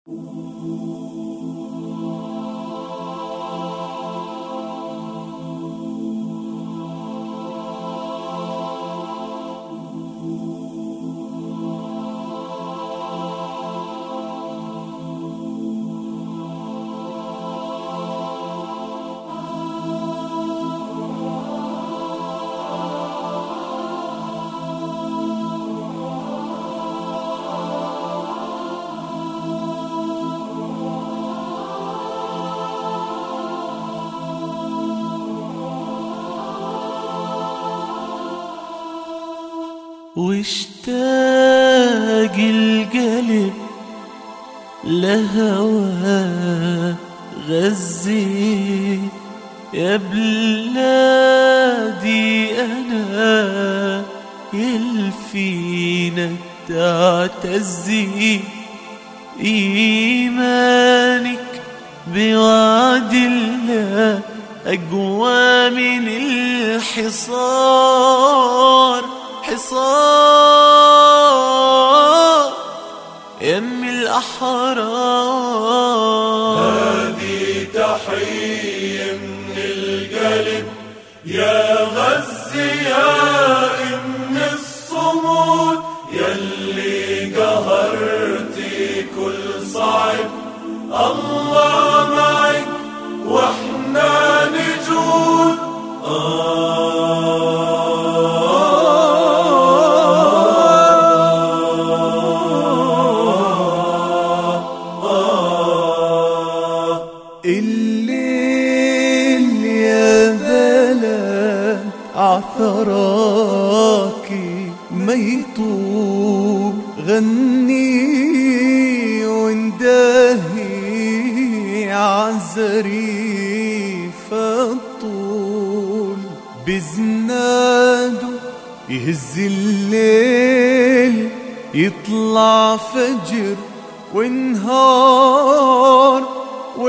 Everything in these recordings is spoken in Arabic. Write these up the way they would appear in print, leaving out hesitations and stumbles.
واشتاق القلب لهوى غزي يا بلادي أنا يلفينك تعتزي إيمانك بوعد الله أقوى من الحصار حصار يم الأحرار. هذه تحية من القلب يا غزي يا أم الصمود يلي قهرتي كل صعب الله معك واحنا نجود. الليل يا بلد عثراكي ما يطول غني واندهي عالزريف الطول بزناده يهز الليل يطلع فجر ونهار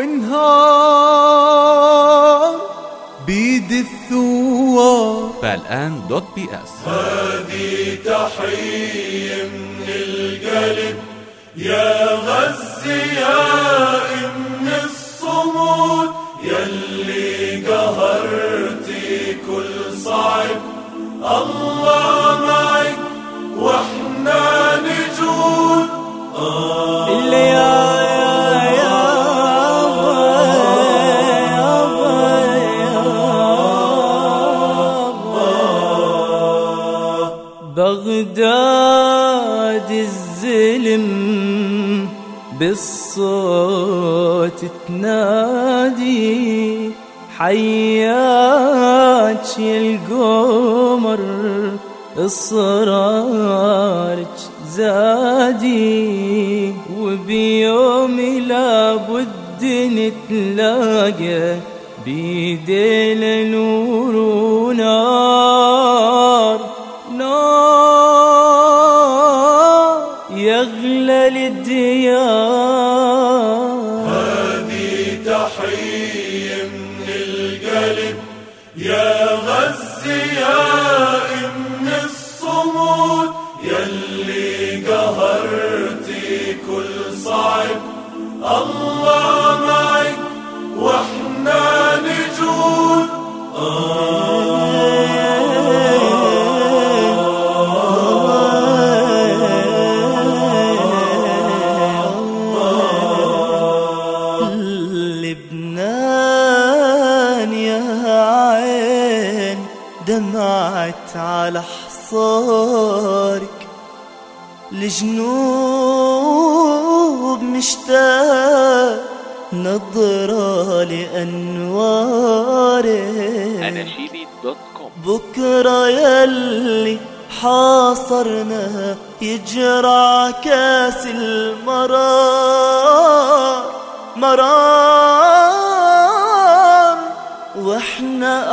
بيد الثوار. فالآن .bs. هذه تحية من القلب يا غزي يا أم الصمود يلي قهرتي كل صعب الله معك واحنا نجود. اللي بغداد الزلم بالصوت تنادي حياك يا القمر اصرارك زادي وبيوم لابد نتلاقى بيدينا نور ونار يغلى للديار. هذه تحية من القلب يا غزي يا أم الصمود يلي قهرتي كل صعب الله معك واحنا نجود. لبنان يا عين دمعت على حصارك لجنوب مشتاق نظرة لأنوارك. أناشيدي.com. بكرة يلي حاصرنا يجرع كاس المرار مرار واحنا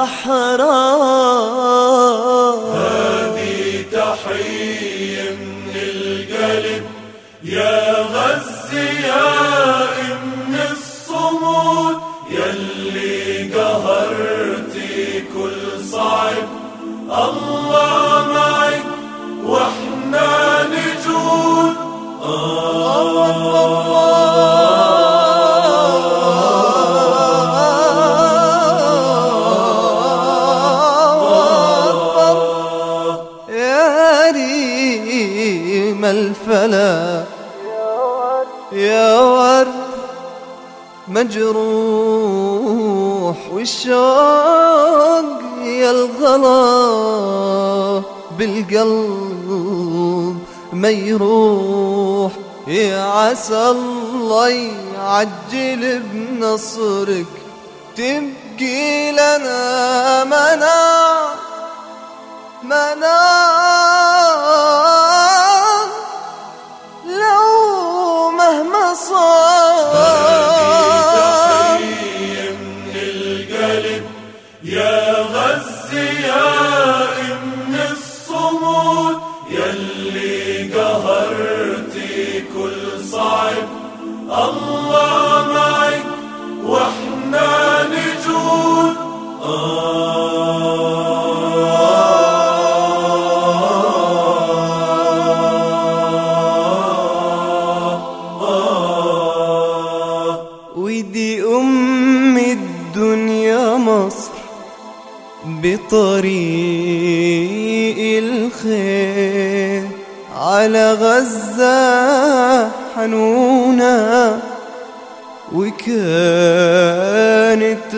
أحرار. هذه تحية من القلب يا غزي يا أم الصمود يلي قهرتي كل صعب الله معك واحنا نجود. الله الفلا يا ورد مجروح، والشوق يا الغلا بالقلب ما يروح. يا عسى الله يعجل بنصرك، تبقي لنا منار لو مهما صار. من القلب يا غزي يا ابن الصمود، يلي قهرتي كل صعب. الله معك واحنا نجود. ويدي أم الدنيا مصر بطريق الخير، على غزة حنونة وكانت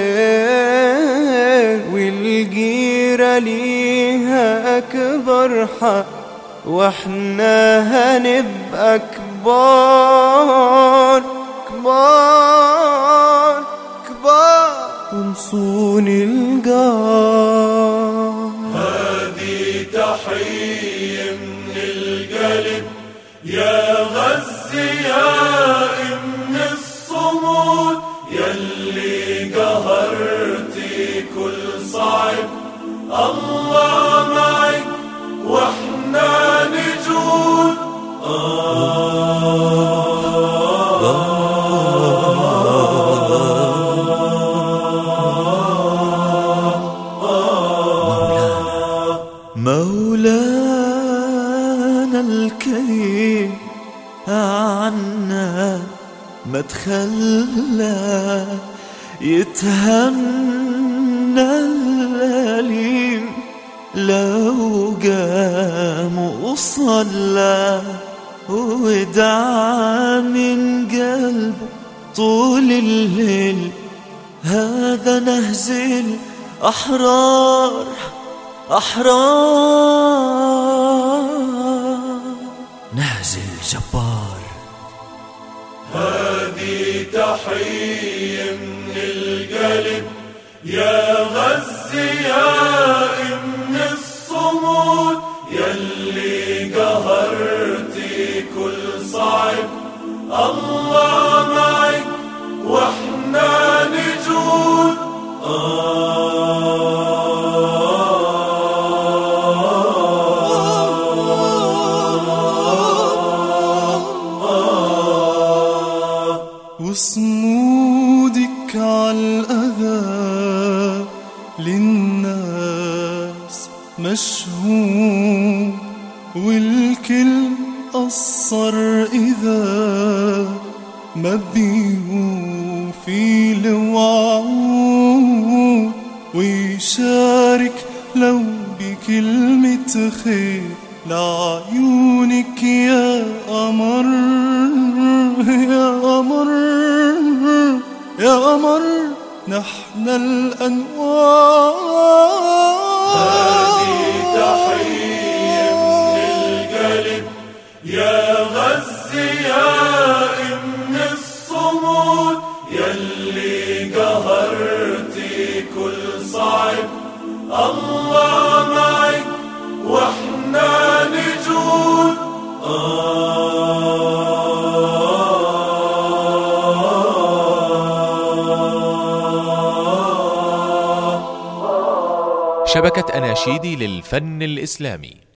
غير، والجيرة ليها أكبر حق، واحنا هنبقى كبار كبار كبار ونصون الجار. هذه تحية من القلب يا غزي يا ابن الصمود، يلي قهرتي كل صعب. الله معك واحنا نجود. مولانا الكريم عنا ما تخلى، يتهنى الأليم لو قام وصلى، ودعا من قلبه طول الليل. هذا نهز الأحرار نهز الجبار. هذه تحية من القلب يا غزي يا ابن الصمود، يلي قهرتي كل صعب. الله معك واحنا نجود. وصمودك عالأذى للناس مشهود، والكل قصر إذا ما بيوفي الوعود، ويشارك لو بكلمة خير لعيونك يا قمر يا قمر يا قمر نحن الأنوار. هذه تحية من القلب يا غزي يا ابن الصمود، يلي قهرتي كل صعب. الله معك واحنا نجود. شبكة أناشيد للفن الإسلامي.